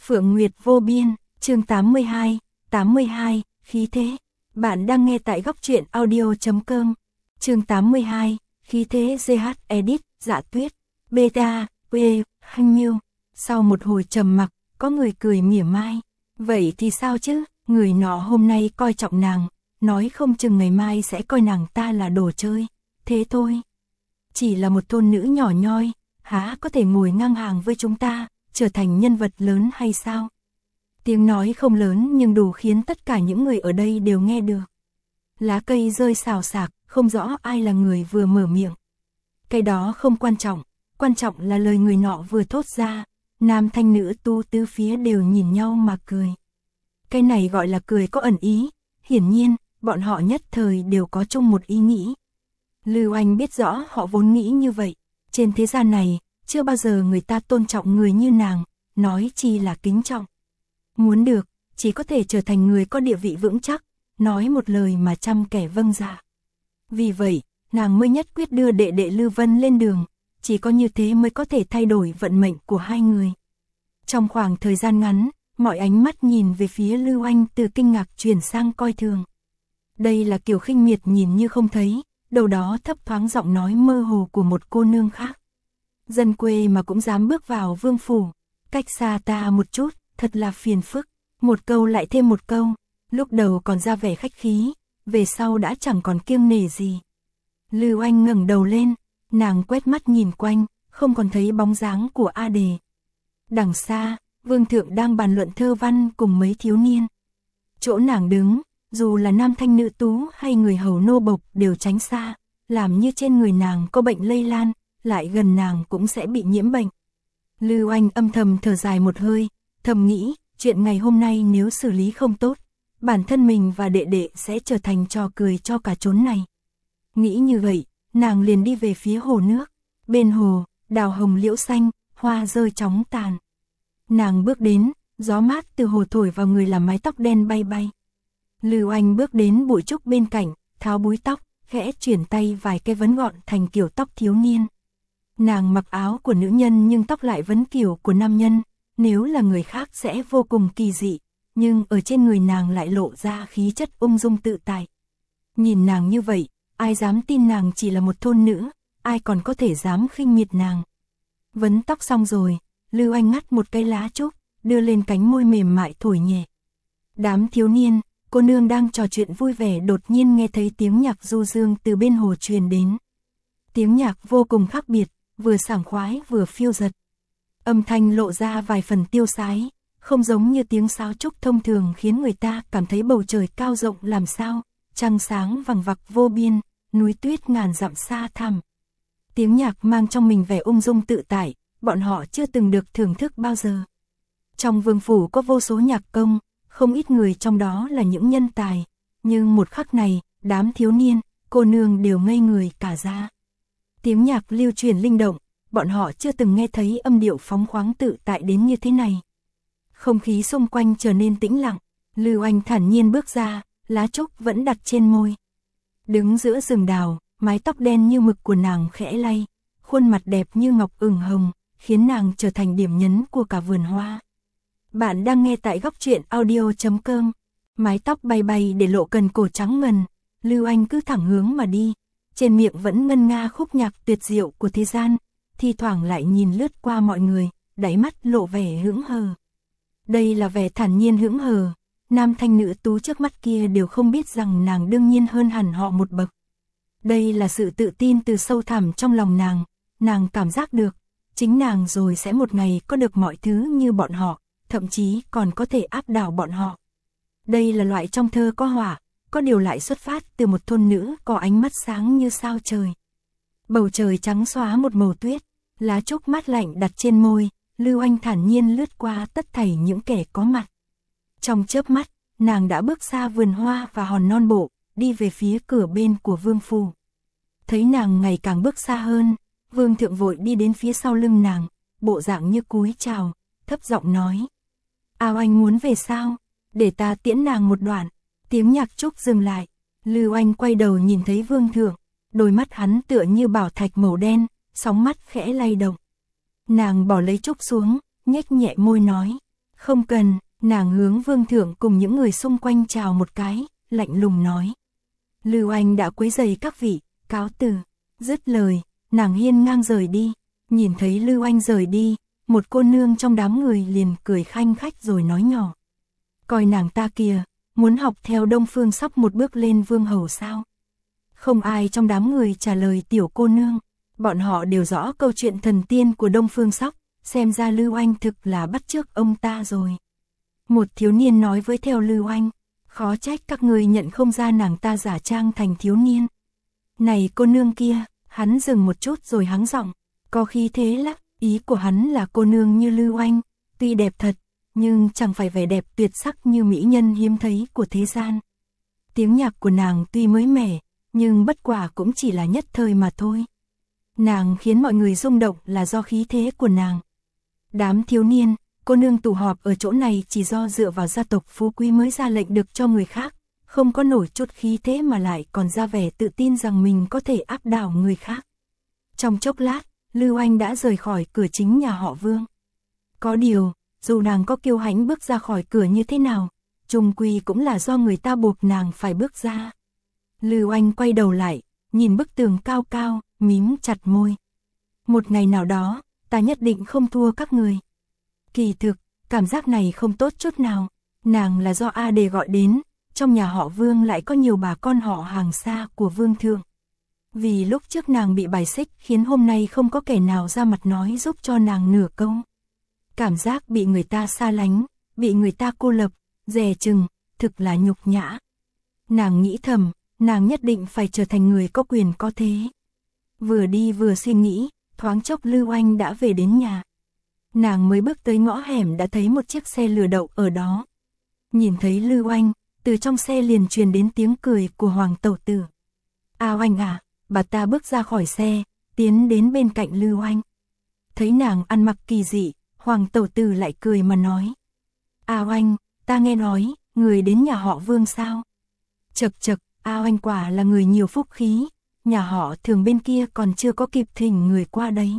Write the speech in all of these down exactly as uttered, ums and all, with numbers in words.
Phượng Nguyệt vô biên, chương tám mươi hai, tám mươi hai, khí thế. Bạn đang nghe tại góc truyện audio chấm com. Chương tám mươi hai, khí thế giê hát Edit, Dạ Tuyết, Beta, Quê, Hanh Miêu. Sau một hồi trầm mặc, có người cười mỉa mai. Vậy thì sao chứ, người nọ hôm nay coi trọng nàng, nói không chừng ngày mai sẽ coi nàng ta là đồ chơi. Thế thôi. Chỉ là một thôn nữ nhỏ nhoi, há có thể ngồi ngang hàng với chúng ta, trở thành nhân vật lớn hay sao? Tiếng nói không lớn nhưng đủ khiến tất cả những người ở đây đều nghe được. Lá cây rơi xào xạc, không rõ ai là người vừa mở miệng. Cái đó không quan trọng, quan trọng là lời người nọ vừa thốt ra, nam thanh nữ tu tứ phía đều nhìn nhau mà cười. Cái này gọi là cười có ẩn ý, hiển nhiên, bọn họ nhất thời đều có chung một ý nghĩ. Lưu Anh biết rõ họ vốn nghĩ như vậy, trên thế gian này, chưa bao giờ người ta tôn trọng người như nàng, nói chi là kính trọng. Muốn được, chỉ có thể trở thành người có địa vị vững chắc, nói một lời mà trăm kẻ vâng dạ. Vì vậy, nàng mới nhất quyết đưa đệ đệ Lưu Vân lên đường, chỉ có như thế mới có thể thay đổi vận mệnh của hai người. Trong khoảng thời gian ngắn, mọi ánh mắt nhìn về phía Lưu Anh từ kinh ngạc chuyển sang coi thường. Đây là kiểu khinh miệt nhìn như không thấy, đầu đó thấp thoáng giọng nói mơ hồ của một cô nương khác. Dân quê mà cũng dám bước vào vương phủ, cách xa ta một chút, thật là phiền phức. Một câu lại thêm một câu, lúc đầu còn ra vẻ khách khí, về sau đã chẳng còn kiêng nể gì. Lưu Anh ngẩng đầu lên, nàng quét mắt nhìn quanh, không còn thấy bóng dáng của A Đề. Đằng xa, vương thượng đang bàn luận thơ văn cùng mấy thiếu niên. Chỗ nàng đứng, dù là nam thanh nữ tú hay người hầu nô bộc đều tránh xa, làm như trên người nàng có bệnh lây lan, lại gần nàng cũng sẽ bị nhiễm bệnh. Lưu Anh âm thầm thở dài một hơi, thầm nghĩ, chuyện ngày hôm nay nếu xử lý không tốt, bản thân mình và đệ đệ sẽ trở thành trò cười cho cả chốn này. Nghĩ như vậy, nàng liền đi về phía hồ nước. Bên hồ, đào hồng liễu xanh, hoa rơi chóng tàn. Nàng bước đến, gió mát từ hồ thổi vào người làm mái tóc đen bay bay. Lưu Anh bước đến bụi trúc bên cạnh, tháo búi tóc, khẽ chuyển tay vài cái vấn gọn thành kiểu tóc thiếu niên. Nàng mặc áo của nữ nhân nhưng tóc lại vấn kiểu của nam nhân, nếu là người khác sẽ vô cùng kỳ dị, nhưng ở trên người nàng lại lộ ra khí chất ung dung tự tại. Nhìn nàng như vậy, ai dám tin nàng chỉ là một thôn nữ, ai còn có thể dám khinh miệt nàng. Vấn tóc xong rồi, Lưu Anh ngắt một cây lá trúc, đưa lên cánh môi mềm mại thổi nhẹ. Đám thiếu niên, cô nương đang trò chuyện vui vẻ đột nhiên nghe thấy tiếng nhạc du dương từ bên hồ truyền đến. Tiếng nhạc vô cùng khác biệt, vừa sảng khoái vừa phiêu dật. Âm thanh lộ ra vài phần tiêu sái, không giống như tiếng sáo trúc thông thường khiến người ta cảm thấy bầu trời cao rộng làm sao, trăng sáng vằng vặc vô biên, núi tuyết ngàn dặm xa thẳm. Tiếng nhạc mang trong mình vẻ ung dung tự tại, bọn họ chưa từng được thưởng thức bao giờ. Trong vương phủ có vô số nhạc công, không ít người trong đó là những nhân tài, nhưng một khắc này, đám thiếu niên, cô nương đều ngây người cả ra. Tiếng nhạc lưu truyền linh động, bọn họ chưa từng nghe thấy âm điệu phóng khoáng tự tại đến như thế này. Không khí xung quanh trở nên tĩnh lặng, Lưu Anh thản nhiên bước ra, lá trúc vẫn đặt trên môi. Đứng giữa rừng đào, mái tóc đen như mực của nàng khẽ lay, khuôn mặt đẹp như ngọc ửng hồng, khiến nàng trở thành điểm nhấn của cả vườn hoa. Bạn đang nghe tại góc truyện audio chấm com. Mái tóc bay bay để lộ cần cổ trắng ngần, Lưu Anh cứ thẳng hướng mà đi, trên miệng vẫn ngân nga khúc nhạc tuyệt diệu của thế gian, thi thoảng lại nhìn lướt qua mọi người, đáy mắt lộ vẻ hững hờ. Đây là vẻ thản nhiên hững hờ, nam thanh nữ tú trước mắt kia đều không biết rằng nàng đương nhiên hơn hẳn họ một bậc. Đây là sự tự tin từ sâu thẳm trong lòng nàng, nàng cảm giác được, chính nàng rồi sẽ một ngày có được mọi thứ như bọn họ, thậm chí còn có thể áp đảo bọn họ. Đây là loại trong thơ có hỏa, có điều lại xuất phát từ một thôn nữ có ánh mắt sáng như sao trời. Bầu trời trắng xóa một màu tuyết, lá trúc mát lạnh đặt trên môi, Lưu Anh thản nhiên lướt qua tất thảy những kẻ có mặt. Trong chớp mắt, nàng đã bước xa vườn hoa và hòn non bộ, đi về phía cửa bên của vương phủ. Thấy nàng ngày càng bước xa hơn, vương thượng vội đi đến phía sau lưng nàng, bộ dạng như cúi chào, thấp giọng nói. Ao Anh muốn về sao? Để ta tiễn nàng một đoạn. Tiếng nhạc trúc dừng lại, Lưu Anh quay đầu nhìn thấy vương thượng, đôi mắt hắn tựa như bảo thạch màu đen, sóng mắt khẽ lay động. Nàng bỏ lấy trúc xuống, nhếch nhẹ môi nói, Không cần, nàng hướng vương thượng cùng những người xung quanh chào một cái, lạnh lùng nói. Lưu Anh đã quấy rầy các vị, cáo từ. Dứt lời, nàng hiên ngang rời đi. Nhìn thấy Lưu Anh rời đi, một cô nương trong đám người liền cười khanh khách rồi nói nhỏ. Coi nàng ta kìa, muốn học theo Đông Phương Sóc một bước lên vương hầu sao? Không ai trong đám người trả lời tiểu cô nương. Bọn họ đều rõ câu chuyện thần tiên của Đông Phương Sóc, xem ra Lưu Anh thực là bắt chước ông ta rồi. Một thiếu niên nói với theo Lưu Anh, khó trách các người nhận không ra nàng ta giả trang thành thiếu niên. Này cô nương kia, hắn dừng một chút rồi hắng giọng, có khí thế lắm, ý của hắn là cô nương như Lưu Anh, tuy đẹp thật, nhưng chẳng phải vẻ đẹp tuyệt sắc như mỹ nhân hiếm thấy của thế gian. Tiếng nhạc của nàng tuy mới mẻ, nhưng bất quả cũng chỉ là nhất thời mà thôi. Nàng khiến mọi người rung động là do khí thế của nàng. Đám thiếu niên, cô nương tụ họp ở chỗ này chỉ do dựa vào gia tộc phú quý mới ra lệnh được cho người khác, không có nổi chút khí thế mà lại còn ra vẻ tự tin rằng mình có thể áp đảo người khác. Trong chốc lát, Lưu Anh đã rời khỏi cửa chính nhà họ Vương. Có điều, dù nàng có kiêu hãnh bước ra khỏi cửa như thế nào, chung quy cũng là do người ta buộc nàng phải bước ra. Lưu Anh quay đầu lại, nhìn bức tường cao cao, mím chặt môi. Một ngày nào đó, ta nhất định không thua các người. Kỳ thực, cảm giác này không tốt chút nào. Nàng là do A Đề gọi đến, trong nhà họ Vương lại có nhiều bà con họ hàng xa của Vương thượng. Vì lúc trước nàng bị bài xích khiến hôm nay không có kẻ nào ra mặt nói giúp cho nàng nửa câu. Cảm giác bị người ta xa lánh, bị người ta cô lập, dè chừng, thực là nhục nhã. Nàng nghĩ thầm, nàng nhất định phải trở thành người có quyền có thế. Vừa đi vừa suy nghĩ, thoáng chốc Lưu Anh đã về đến nhà. Nàng mới bước tới ngõ hẻm đã thấy một chiếc xe lửa đậu ở đó. Nhìn thấy Lưu Anh, từ trong xe liền truyền đến tiếng cười của Hoàng tẩu tử. Ao Anh à, bà ta bước ra khỏi xe, tiến đến bên cạnh Lưu Anh. Thấy nàng ăn mặc kỳ dị, Hoàng tẩu tử lại cười mà nói. Ao Anh, ta nghe nói, người đến nhà họ Vương sao? Chật chật, Ao Anh quả là người nhiều phúc khí, nhà họ Thường bên kia còn chưa có kịp thỉnh người qua đấy.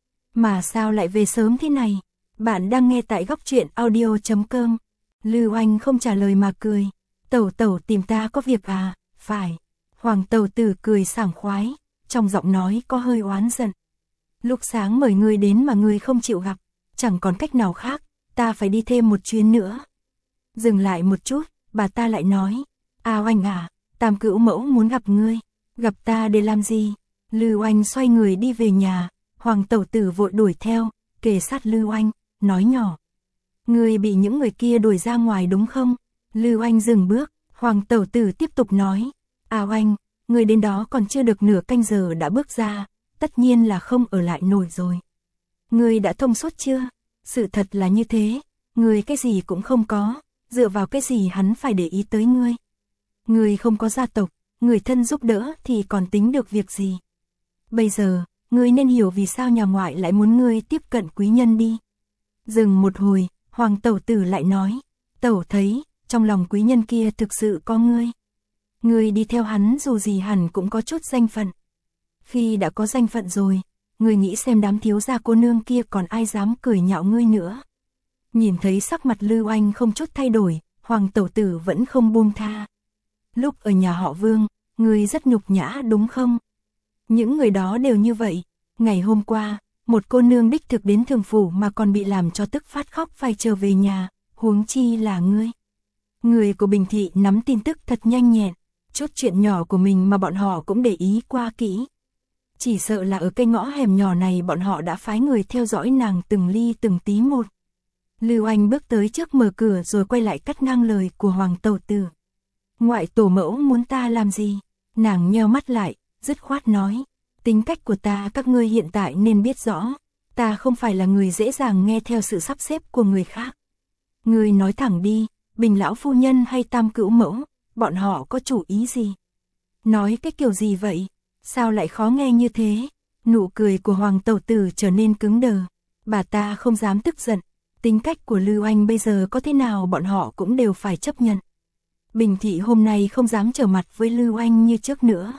Mà sao lại về sớm thế này? Bạn đang nghe tại góc truyện audio chấm com. Lưu Anh không trả lời mà cười. Tẩu tẩu tìm ta có việc à? Phải. Hoàng tẩu tử cười sảng khoái, trong giọng nói có hơi oán giận. Lúc sáng mời ngươi đến mà ngươi không chịu gặp, chẳng còn cách nào khác, ta phải đi thêm một chuyến nữa. Dừng lại một chút, bà ta lại nói. Ao Anh à, Tam Cữu mẫu muốn gặp ngươi. Gặp ta để làm gì? Lưu Anh xoay người đi về nhà. Hoàng tẩu tử vội đuổi theo, kề sát Lưu Anh, nói nhỏ. Ngươi bị những người kia đuổi ra ngoài đúng không? Lưu Anh dừng bước, Hoàng tẩu tử tiếp tục nói. Ao Anh, ngươi đến đó còn chưa được nửa canh giờ đã bước ra, tất nhiên là không ở lại nổi rồi. Ngươi đã thông suốt chưa? Sự thật là như thế, ngươi cái gì cũng không có, dựa vào cái gì hắn phải để ý tới ngươi. Ngươi không có gia tộc, người thân giúp đỡ thì còn tính được việc gì. Bây giờ, ngươi nên hiểu vì sao nhà ngoại lại muốn ngươi tiếp cận quý nhân đi. Dừng một hồi, Hoàng tẩu tử lại nói. Tẩu thấy, trong lòng quý nhân kia thực sự có ngươi. Ngươi đi theo hắn dù gì hẳn cũng có chút danh phận. Khi đã có danh phận rồi, ngươi nghĩ xem đám thiếu gia cô nương kia còn ai dám cười nhạo ngươi nữa. Nhìn thấy sắc mặt Lưu Anh không chút thay đổi, Hoàng tẩu tử vẫn không buông tha. Lúc ở nhà họ Vương, ngươi rất nhục nhã đúng không? Những người đó đều như vậy. Ngày hôm qua, một cô nương đích thực đến Thường phủ mà còn bị làm cho tức phát khóc phải trở về nhà, huống chi là ngươi. Người của Bình Thị nắm tin tức thật nhanh nhẹn, chút chuyện nhỏ của mình mà bọn họ cũng để ý qua kỹ. Chỉ sợ là ở cây ngõ hẻm nhỏ này bọn họ đã phái người theo dõi nàng từng ly từng tí một. Lưu Anh bước tới trước mở cửa rồi quay lại cắt ngang lời của Hoàng tẩu tử. Ngoại tổ mẫu muốn ta làm gì? Nàng nheo mắt lại, dứt khoát nói. Tính cách của ta các ngươi hiện tại nên biết rõ. Ta không phải là người dễ dàng nghe theo sự sắp xếp của người khác. Ngươi nói thẳng đi, Bình lão phu nhân hay Tam Cữu mẫu, bọn họ có chủ ý gì? Nói cái kiểu gì vậy? Sao lại khó nghe như thế? Nụ cười của Hoàng tẩu tử trở nên cứng đờ. Bà ta không dám tức giận. Tính cách của Lưu Anh bây giờ có thế nào bọn họ cũng đều phải chấp nhận. Bình Thị hôm nay không dám trở mặt với Lưu Anh như trước nữa.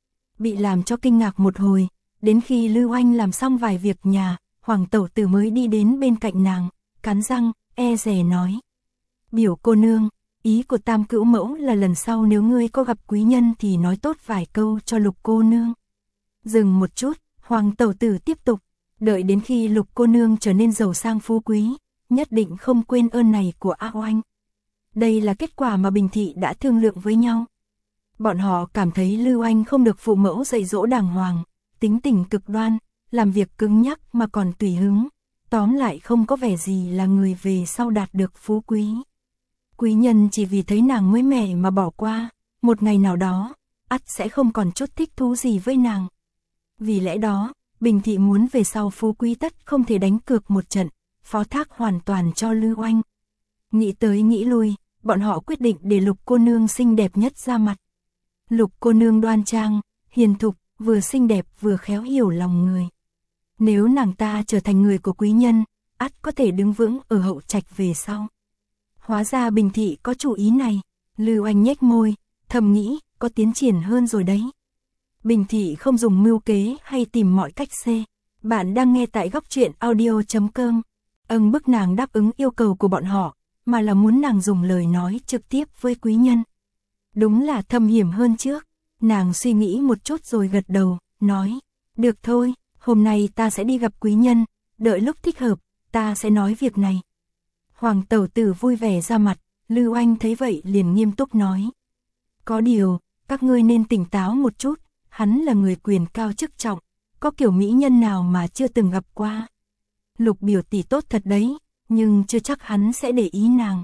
Bị làm cho kinh ngạc một hồi, đến khi Lưu Anh làm xong vài việc nhà, Hoàng tẩu tử mới đi đến bên cạnh nàng, cắn răng, e dè nói. Biểu cô nương, ý của Tam Cữu Mẫu là lần sau nếu ngươi có gặp quý nhân thì nói tốt vài câu cho Lục cô nương. Dừng một chút, Hoàng tẩu tử tiếp tục, đợi đến khi Lục cô nương trở nên giàu sang phú quý, nhất định không quên ơn này của A Oanh. Đây là kết quả mà Bình Thị đã thương lượng với nhau. Bọn họ cảm thấy Lưu Anh không được phụ mẫu dạy dỗ đàng hoàng, tính tình cực đoan, làm việc cứng nhắc mà còn tùy hứng, tóm lại không có vẻ gì là người về sau đạt được phú quý. Quý nhân chỉ vì thấy nàng mới mẻ mà bỏ qua, một ngày nào đó, ắt sẽ không còn chút thích thú gì với nàng. Vì lẽ đó, Bình Thị muốn về sau phú quý tất không thể đánh cược một trận, phó thác hoàn toàn cho Lưu Anh. Nghĩ tới nghĩ lui, bọn họ quyết định để Lục cô nương xinh đẹp nhất ra mặt. Lục cô nương đoan trang, hiền thục, vừa xinh đẹp vừa khéo hiểu lòng người. Nếu nàng ta trở thành người của quý nhân, ắt có thể đứng vững ở hậu trạch về sau. Hóa ra Bình Thị có chủ ý này, Lưu Anh nhếch môi, thầm nghĩ, có tiến triển hơn rồi đấy. Bình Thị không dùng mưu kế hay tìm mọi cách xê. Bạn đang nghe tại góc truyện audio chấm com. Âng bức nàng đáp ứng yêu cầu của bọn họ, mà là muốn nàng dùng lời nói trực tiếp với quý nhân. Đúng là thâm hiểm hơn trước. Nàng suy nghĩ một chút rồi gật đầu, nói, được thôi, hôm nay ta sẽ đi gặp quý nhân, đợi lúc thích hợp, ta sẽ nói việc này. Hoàng tẩu tử vui vẻ ra mặt, Lưu Anh thấy vậy liền nghiêm túc nói. Có điều, các ngươi nên tỉnh táo một chút, hắn là người quyền cao chức trọng, có kiểu mỹ nhân nào mà chưa từng gặp qua. Lục biểu tỷ tốt thật đấy, nhưng chưa chắc hắn sẽ để ý nàng.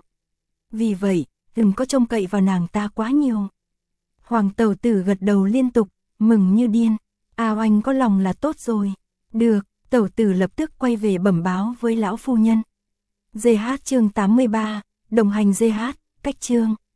Vì vậy, đừng có trông cậy vào nàng ta quá nhiều. Hoàng tẩu tử gật đầu liên tục, mừng như điên. A Oanh có lòng là tốt rồi. Được, tẩu tử lập tức quay về bẩm báo với lão phu nhân. giê hát chương tám mươi ba, đồng hành giê hát, cách chương.